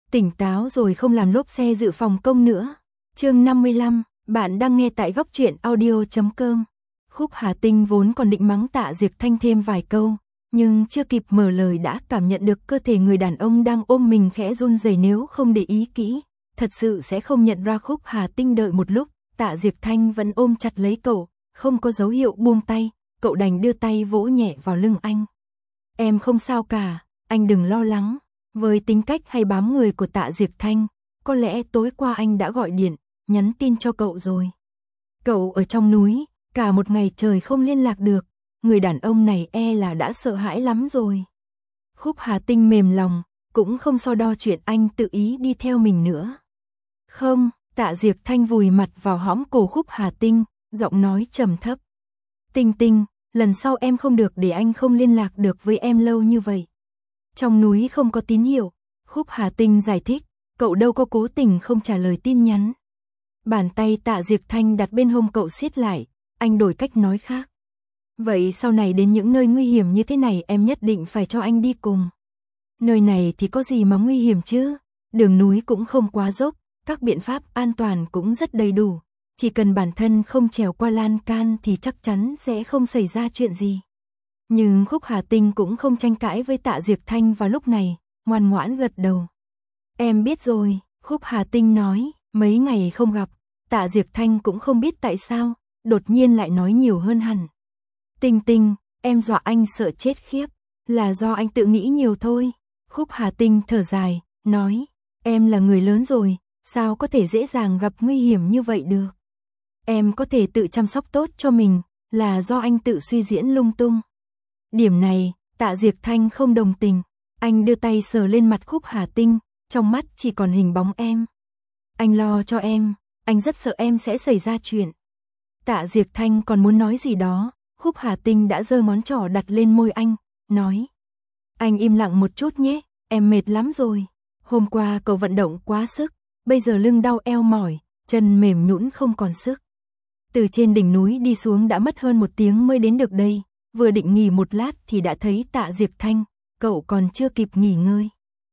Tỉnh táo rồi không làm lốp xe dự phòng công nữa. Chương 55, bạn đang nghe tại góc truyện audio.com. Khúc Hà Tinh vốn còn định mắng Tạ Diệc Thanh thêm vài câu, nhưng chưa kịp mở lời đã cảm nhận được cơ thể người đàn ông đang ôm mình khẽ run rẩy, nếu không để ý kỹ, thật sự sẽ không nhận ra. Khúc Hà Tinh đợi một lúc, Tạ Diệc Thanh vẫn ôm chặt lấy cậu, không có dấu hiệu buông tay, cậu đành đưa tay vỗ nhẹ vào lưng anh. Em không sao cả, anh đừng lo lắng. Với tính cách hay bám người của Tạ Diệc Thanh, có lẽ tối qua anh đã gọi điện, nhắn tin cho cậu rồi. Cậu ở trong núi, cả một ngày trời không liên lạc được, người đàn ông này e là đã sợ hãi lắm rồi. Khúc Hà Tinh mềm lòng, cũng không so đo chuyện anh tự ý đi theo mình nữa. Không, Tạ Diệc Thanh vùi mặt vào hõm cổ Khúc Hà Tinh, giọng nói trầm thấp. Tinh Tinh, lần sau em không được để anh không liên lạc được với em lâu như vậy. Trong núi không có tín hiệu, Khúc Hà Tinh giải thích, cậu đâu có cố tình không trả lời tin nhắn. Bàn tay Tạ Diệc Thanh đặt bên hông cậu siết lại, anh đổi cách nói khác. Vậy sau này đến những nơi nguy hiểm như thế này em nhất định phải cho anh đi cùng. Nơi này thì có gì mà nguy hiểm chứ, đường núi cũng không quá dốc, các biện pháp an toàn cũng rất đầy đủ. Chỉ cần bản thân không trèo qua lan can thì chắc chắn sẽ không xảy ra chuyện gì. Nhưng Khúc Hà Tinh cũng không tranh cãi với Tạ Diệc Thanh vào lúc này, ngoan ngoãn gật đầu. Em biết rồi, Khúc Hà Tinh nói, mấy ngày không gặp, Tạ Diệc Thanh cũng không biết tại sao, đột nhiên lại nói nhiều hơn hẳn. Tinh Tinh, em dọa anh sợ chết khiếp, là do anh tự nghĩ nhiều thôi. Khúc Hà Tinh thở dài, nói, em là người lớn rồi, sao có thể dễ dàng gặp nguy hiểm như vậy được. Em có thể tự chăm sóc tốt cho mình, là do anh tự suy diễn lung tung. Điểm này, Tạ Diệc Thanh không đồng tình, anh đưa tay sờ lên mặt Khúc Hà Tinh, trong mắt chỉ còn hình bóng em. Anh lo cho em, anh rất sợ em sẽ xảy ra chuyện. Tạ Diệc Thanh còn muốn nói gì đó, Khúc Hà Tinh đã giơ ngón trỏ đặt lên môi anh, nói. Anh im lặng một chút nhé, em mệt lắm rồi. Hôm qua cậu vận động quá sức, bây giờ lưng đau eo mỏi, chân mềm nhũn không còn sức. Từ trên đỉnh núi đi xuống đã mất hơn 1 tiếng mới đến được đây, vừa định nghỉ một lát thì đã thấy Tạ Diệc Thanh, cậu còn chưa kịp nghỉ ngơi.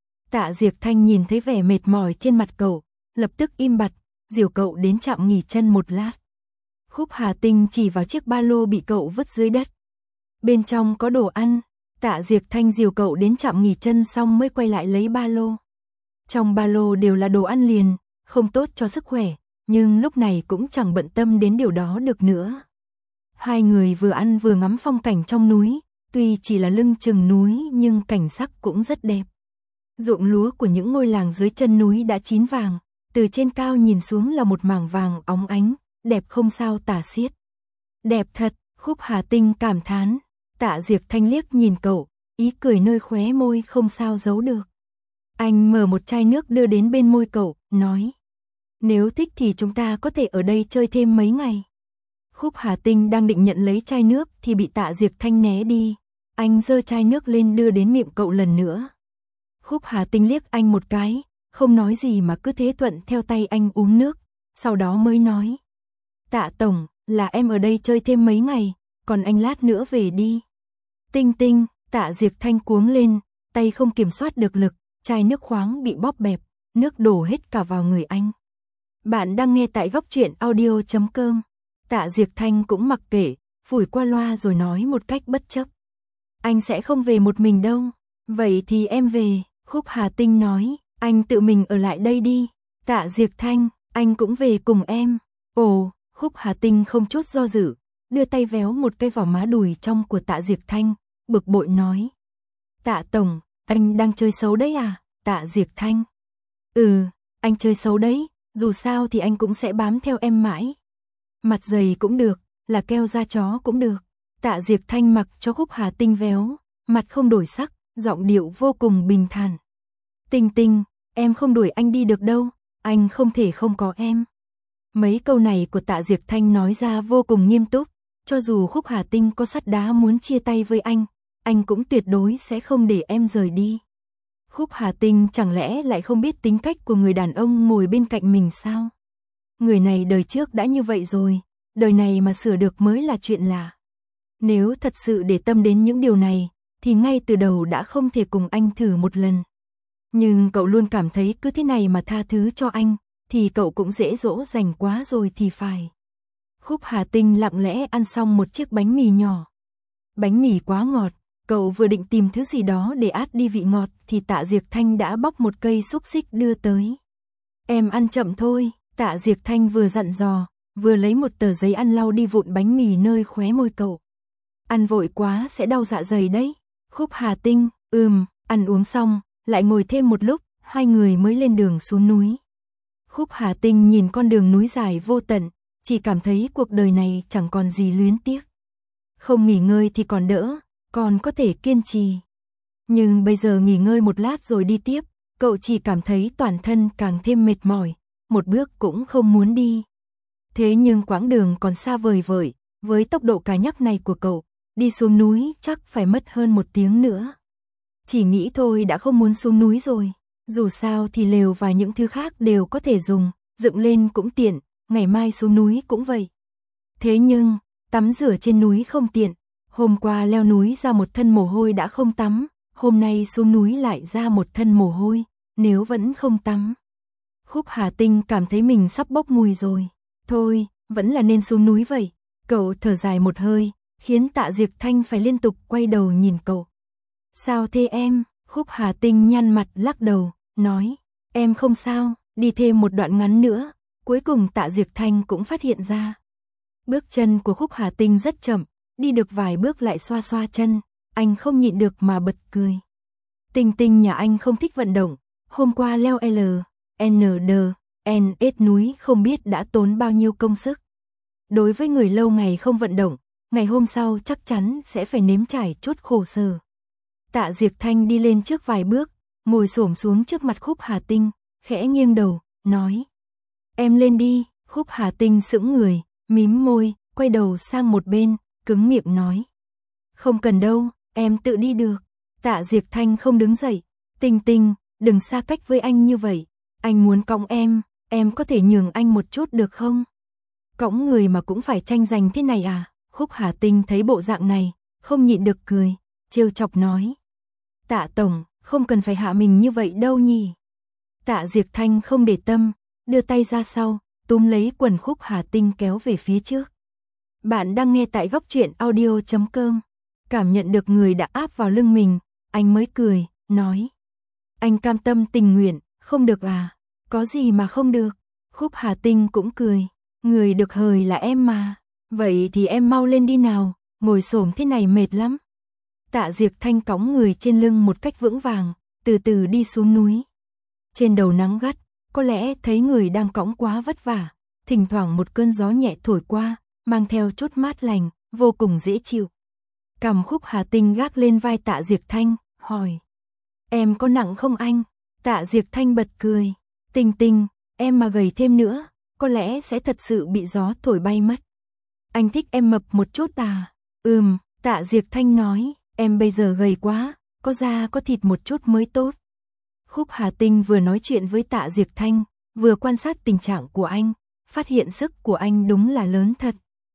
Tạ Diệc Thanh nhìn thấy vẻ mệt mỏi trên mặt cậu, lập tức im bặt, dìu cậu đến trạm nghỉ chân một lát. Khúc Hà Tinh chỉ vào chiếc ba lô bị cậu vứt dưới đất. Bên trong có đồ ăn, Tạ Diệc Thanh dìu cậu đến trạm nghỉ chân xong mới quay lại lấy ba lô. Trong ba lô đều là đồ ăn liền, không tốt cho sức khỏe, nhưng lúc này cũng chẳng bận tâm đến điều đó được nữa. Hai người vừa ăn vừa ngắm phong cảnh trong núi, tuy chỉ là lưng chừng núi nhưng cảnh sắc cũng rất đẹp. Ruộng lúa của những ngôi làng dưới chân núi đã chín vàng, từ trên cao nhìn xuống là một mảng vàng óng ánh, đẹp không sao tả xiết. Đẹp thật, Khúc Hà Tinh cảm thán. Tạ Diệc Thanh liếc nhìn cậu, ý cười nơi khóe môi không sao giấu được. Anh mở một chai nước đưa đến bên môi cậu, nói. Nếu thích thì chúng ta có thể ở đây chơi thêm mấy ngày. Khúc Hà Tinh đang định nhận lấy chai nước thì bị Tạ Diệc Thanh né đi. Anh giơ chai nước lên đưa đến miệng cậu lần nữa. Khúc Hà Tinh liếc anh một cái, không nói gì mà cứ thế thuận theo tay anh uống nước, sau đó mới nói. Tạ Tổng, là em ở đây chơi thêm mấy ngày, còn anh lát nữa về đi. Tinh Tinh, Tạ Diệc Thanh cuống lên, tay không kiểm soát được lực, chai nước khoáng bị bóp bẹp, nước đổ hết cả vào người anh. Bạn đang nghe tại góc truyện audio.com. Tạ Diệc Thanh cũng mặc kệ, phủi qua loa rồi nói một cách bất chấp. Anh sẽ không về một mình đâu. Vậy thì em về, Khúc Hà Tinh nói, anh tự mình ở lại đây đi. Tạ Diệc Thanh, anh cũng về cùng em. Ồ, Khúc Hà Tinh không chút do dự, đưa tay véo một cái vào má đùi trong của Tạ Diệc Thanh, bực bội nói. Tạ Tổng, anh đang chơi xấu đấy à? Tạ Diệc Thanh. Ừ, anh chơi xấu đấy, dù sao thì anh cũng sẽ bám theo em mãi. Mặt dày cũng được, là keo da chó cũng được. Tạ Diệc Thanh mặc cho Khúc Hà Tinh véo, mặt không đổi sắc, giọng điệu vô cùng bình thản. Tinh Tinh, em không đuổi anh đi được đâu, anh không thể không có em. Mấy câu này của Tạ Diệc Thanh nói ra vô cùng nghiêm túc, cho dù Khúc Hà Tinh có sắt đá muốn chia tay với anh cũng tuyệt đối sẽ không để em rời đi. Khúc Hà Tinh chẳng lẽ lại không biết tính cách của người đàn ông ngồi bên cạnh mình sao? Người này đời trước đã như vậy rồi, đời này mà sửa được mới là chuyện lạ. Nếu thật sự để tâm đến những điều này, thì ngay từ đầu đã không thể cùng anh thử một lần. Nhưng cậu luôn cảm thấy cứ thế này mà tha thứ cho anh, thì cậu cũng dễ dỗ dành quá rồi thì phải. Khúc Hà Tinh lặng lẽ ăn xong một chiếc bánh mì nhỏ. Bánh mì quá ngọt, cậu vừa định tìm thứ gì đó để át đi vị ngọt thì Tạ Diệc Thanh đã bóc một cây xúc xích đưa tới. Em ăn chậm thôi, Tạ Diệc Thanh vừa dặn dò, vừa lấy một tờ giấy ăn lau đi vụn bánh mì nơi khóe môi cậu. Ăn vội quá sẽ đau dạ dày đấy. Khúc Hà Tinh, ăn uống xong, lại ngồi thêm một lúc, hai người mới lên đường xuống núi. Khúc Hà Tinh nhìn con đường núi dài vô tận, chỉ cảm thấy cuộc đời này chẳng còn gì luyến tiếc. Không nghỉ ngơi thì còn đỡ, còn có thể kiên trì. Nhưng bây giờ nghỉ ngơi một lát rồi đi tiếp, cậu chỉ cảm thấy toàn thân càng thêm mệt mỏi, một bước cũng không muốn đi. Thế nhưng quãng đường còn xa vời vợi, với tốc độ cá nhắc này của cậu, đi xuống núi chắc phải mất hơn 1 tiếng nữa. Chỉ nghĩ thôi đã không muốn xuống núi rồi, dù sao thì lều và những thứ khác đều có thể dùng, dựng lên cũng tiện, ngày mai xuống núi cũng vậy. Thế nhưng, tắm rửa trên núi không tiện, hôm qua leo núi ra một thân mồ hôi đã không tắm, hôm nay xuống núi lại ra một thân mồ hôi, nếu vẫn không tắm. Khúc Hà Tinh cảm thấy mình sắp bốc mùi rồi, thôi, vẫn là nên xuống núi vậy. Cậu thở dài một hơi, khiến Tạ Diệc Thanh phải liên tục quay đầu nhìn cậu. Sao thế em? Khúc Hà Tinh nhăn mặt lắc đầu, nói, em không sao, đi thêm một đoạn ngắn nữa. Cuối cùng Tạ Diệc Thanh cũng phát hiện ra. Bước chân của Khúc Hà Tinh rất chậm, đi được vài bước lại xoa xoa chân, anh không nhịn được mà bật cười. Tinh Tinh nhà anh không thích vận động, hôm qua leo LND núi không biết đã tốn bao nhiêu công sức. Đối với người lâu ngày không vận động, ngày hôm sau chắc chắn sẽ phải nếm trải chút khổ sở. Tạ Diệc Thanh đi lên trước vài bước, ngồi xổm xuống trước mặt Khúc Hà Tinh, khẽ nghiêng đầu, nói. Em lên đi. Khúc Hà Tinh sững người, mím môi, quay đầu sang một bên, cứng miệng nói. Không cần đâu, em tự đi được. Tạ Diệc Thanh không đứng dậy. Tinh Tinh, đừng xa cách với anh như vậy. Anh muốn cõng em có thể nhường anh một chút được không? Cõng người mà cũng phải tranh giành thế này à? Khúc Hà Tinh thấy bộ dạng này, không nhịn được cười, trêu chọc nói. Tạ tổng, không cần phải hạ mình như vậy đâu nhỉ. Tạ Diệc Thanh không để tâm, đưa tay ra sau, túm lấy quần Khúc Hà Tinh kéo về phía trước. Bạn đang nghe tại góc truyện audio.com. Cảm nhận được người đã áp vào lưng mình, anh mới cười, nói. Anh cam tâm tình nguyện, không được à? Có gì mà không được? Khúc Hà Tinh cũng cười. Người được hời là em mà. Vậy thì em mau lên đi nào, ngồi xổm thế này mệt lắm. Tạ Diệc Thanh cõng người trên lưng một cách vững vàng, từ từ đi xuống núi. Trên đầu nắng gắt, có lẽ thấy người đang cõng quá vất vả, thỉnh thoảng một cơn gió nhẹ thổi qua, mang theo chút mát lành, vô cùng dễ chịu. Cằm Khúc Hà Tinh gác lên vai Tạ Diệc Thanh, hỏi. Em có nặng không anh? Tạ Diệc Thanh bật cười. Tinh Tinh, em mà gầy thêm nữa, có lẽ sẽ thật sự bị gió thổi bay mất. Anh thích em mập một chút à? Tạ Diệc Thanh nói, em bây giờ gầy quá, có da có thịt một chút mới tốt. Khúc Hà Tinh vừa nói chuyện với Tạ Diệc Thanh, vừa quan sát tình trạng của anh, phát hiện sức của anh đúng là lớn thật.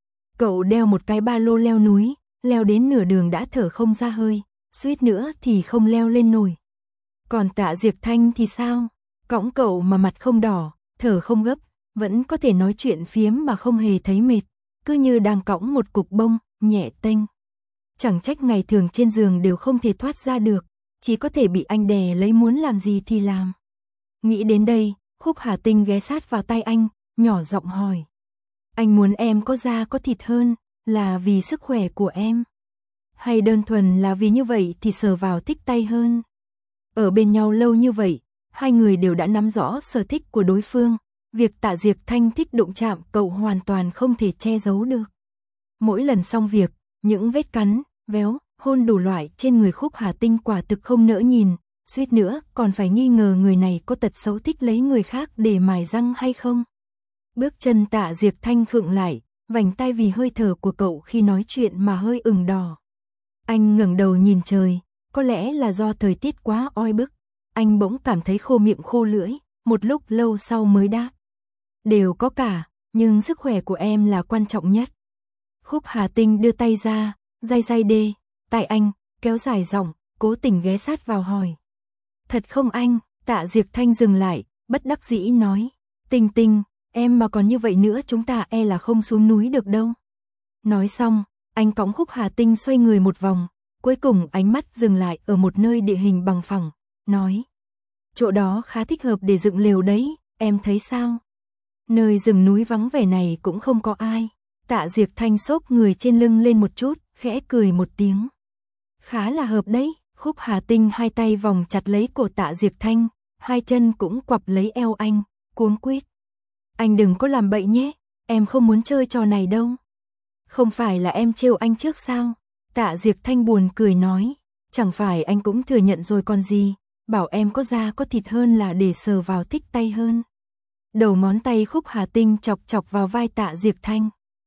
Cậu đeo một cái ba lô leo núi, leo đến nửa đường đã thở không ra hơi, suýt nữa thì không leo lên nổi. Còn Tạ Diệc Thanh thì sao? Cõng cậu mà mặt không đỏ, thở không gấp, vẫn có thể nói chuyện phiếm mà không hề thấy mệt, cứ như đang cõng một cục bông, nhẹ tênh. Chẳng trách ngày thường trên giường đều không thể thoát ra được, chỉ có thể bị anh đè lấy muốn làm gì thì làm. Nghĩ đến đây, Khúc Hà Tinh ghé sát vào tay anh, nhỏ giọng hỏi. Anh muốn em có da có thịt hơn, là vì sức khỏe của em? Hay đơn thuần là vì như vậy thì sờ vào thích tay hơn? Ở bên nhau lâu như vậy, hai người đều đã nắm rõ sở thích của đối phương. Việc Tạ Diệc Thanh thích đụng chạm cậu hoàn toàn không thể che giấu được. Mỗi lần xong việc, những vết cắn, véo, hôn đủ loại trên người Khúc Hà Tinh quả thực không nỡ nhìn, suýt nữa còn phải nghi ngờ người này có tật xấu thích lấy người khác để mài răng hay không. Bước chân Tạ Diệc Thanh khựng lại, vành tai vì hơi thở của cậu khi nói chuyện mà hơi ửng đỏ. Anh ngẩng đầu nhìn trời, có lẽ là do thời tiết quá oi bức, anh bỗng cảm thấy khô miệng khô lưỡi, một lúc lâu sau mới đáp. Đều có cả, nhưng sức khỏe của em là quan trọng nhất. Khúc Hà Tinh đưa tay ra, day đê, tại anh, kéo dài giọng, cố tình ghé sát vào hỏi. Thật không anh? Tạ Diệp Thanh dừng lại, bất đắc dĩ nói. Tinh Tinh, em mà còn như vậy nữa chúng ta e là không xuống núi được đâu. Nói xong, anh cõng Khúc Hà Tinh xoay người một vòng, cuối cùng ánh mắt dừng lại ở một nơi địa hình bằng phẳng, nói. Chỗ đó khá thích hợp để dựng lều đấy, em thấy sao? Nơi rừng núi vắng vẻ này cũng không có ai. Tạ Diệp Thanh xốp người trên lưng lên một chút, khẽ cười một tiếng. Khá là hợp đấy. Khúc Hà Tinh hai tay vòng chặt lấy cổ Tạ Diệp Thanh, hai chân cũng quặp lấy eo anh, cuống quýt. Anh đừng có làm bậy nhé, em không muốn chơi trò này đâu. Không phải là em trêu anh trước sao? Tạ Diệp Thanh buồn cười nói, chẳng phải anh cũng thừa nhận rồi còn gì, bảo em có da có thịt hơn là để sờ vào thích tay hơn. Đầu ngón tay Khúc Hà Tinh chọc chọc vào vai Tạ Diệp Thanh.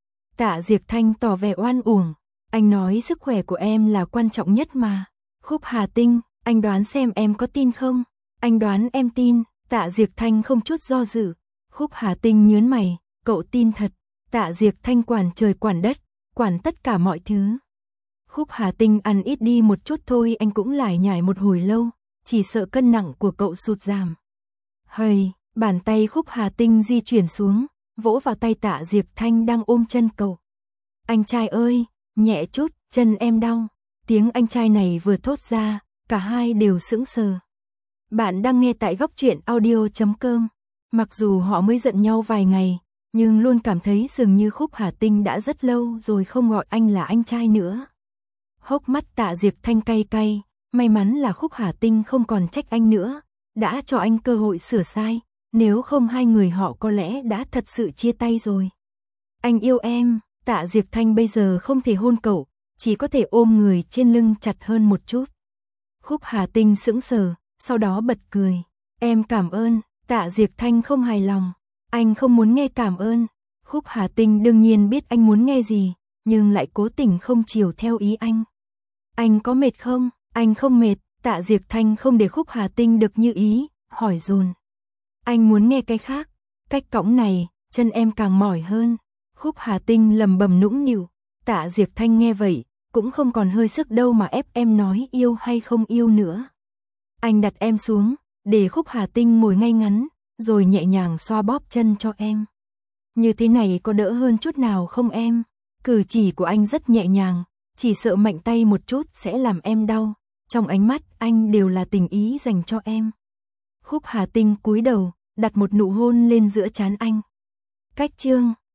Tạ Diệp Thanh tỏ vẻ oan uổng, anh nói sức khỏe của em là quan trọng nhất mà. Khúc Hà Tinh, anh đoán xem em có tin không? Anh đoán em tin. Tạ Diệp Thanh không chút do dự. Khúc Hà Tinh nhớn mày, cậu tin thật. Tạ Diệp Thanh quản trời quản đất, quản tất cả mọi thứ. Khúc Hà Tinh ăn ít đi một chút thôi anh cũng lải nhải một hồi lâu, chỉ sợ cân nặng của cậu sụt giảm. Hây, bàn tay Khúc Hà Tinh di chuyển xuống, vỗ vào tay Tạ Diệp Thanh đang ôm chân cậu. Anh trai ơi, nhẹ chút, chân em đau. Tiếng anh trai này vừa thốt ra, cả hai đều sững sờ. Bạn đang nghe tại góc truyện audio.com. Mặc dù họ mới giận nhau vài ngày, nhưng luôn cảm thấy dường như Khúc Hà Tinh đã rất lâu rồi không gọi anh là anh trai nữa. Hốc mắt Tạ Diệp Thanh cay cay, may mắn là Khúc Hà Tinh không còn trách anh nữa, đã cho anh cơ hội sửa sai, nếu không hai người họ có lẽ đã thật sự chia tay rồi. Anh yêu em. Tạ Diệp Thanh bây giờ không thể hôn cậu, chỉ có thể ôm người trên lưng chặt hơn một chút. Khúc Hà Tinh sững sờ, sau đó bật cười. Em cảm ơn. Tạ Diệp Thanh không hài lòng. Anh không muốn nghe cảm ơn. Khúc Hà Tinh đương nhiên biết anh muốn nghe gì, nhưng lại cố tình không chiều theo ý anh. Anh có mệt không? Anh không mệt. Tạ Diệp Thanh không để Khúc Hà Tinh được như ý, hỏi dồn. Anh muốn nghe cái khác. Cách cõng này, chân em càng mỏi hơn. Khúc Hà Tinh lầm bầm nũng nịu. Tạ Diệp Thanh nghe vậy, cũng không còn hơi sức đâu mà ép em nói yêu hay không yêu nữa. Anh đặt em xuống, để Khúc Hà Tinh ngồi ngay ngắn, rồi nhẹ nhàng xoa bóp chân cho em. Như thế này có đỡ hơn chút nào không em? Cử chỉ của anh rất nhẹ nhàng, chỉ sợ mạnh tay một chút sẽ làm em đau. Trong ánh mắt anh đều là tình ý dành cho em. Khúc Hà Tinh cúi đầu, đặt một nụ hôn lên giữa trán anh. Cách chương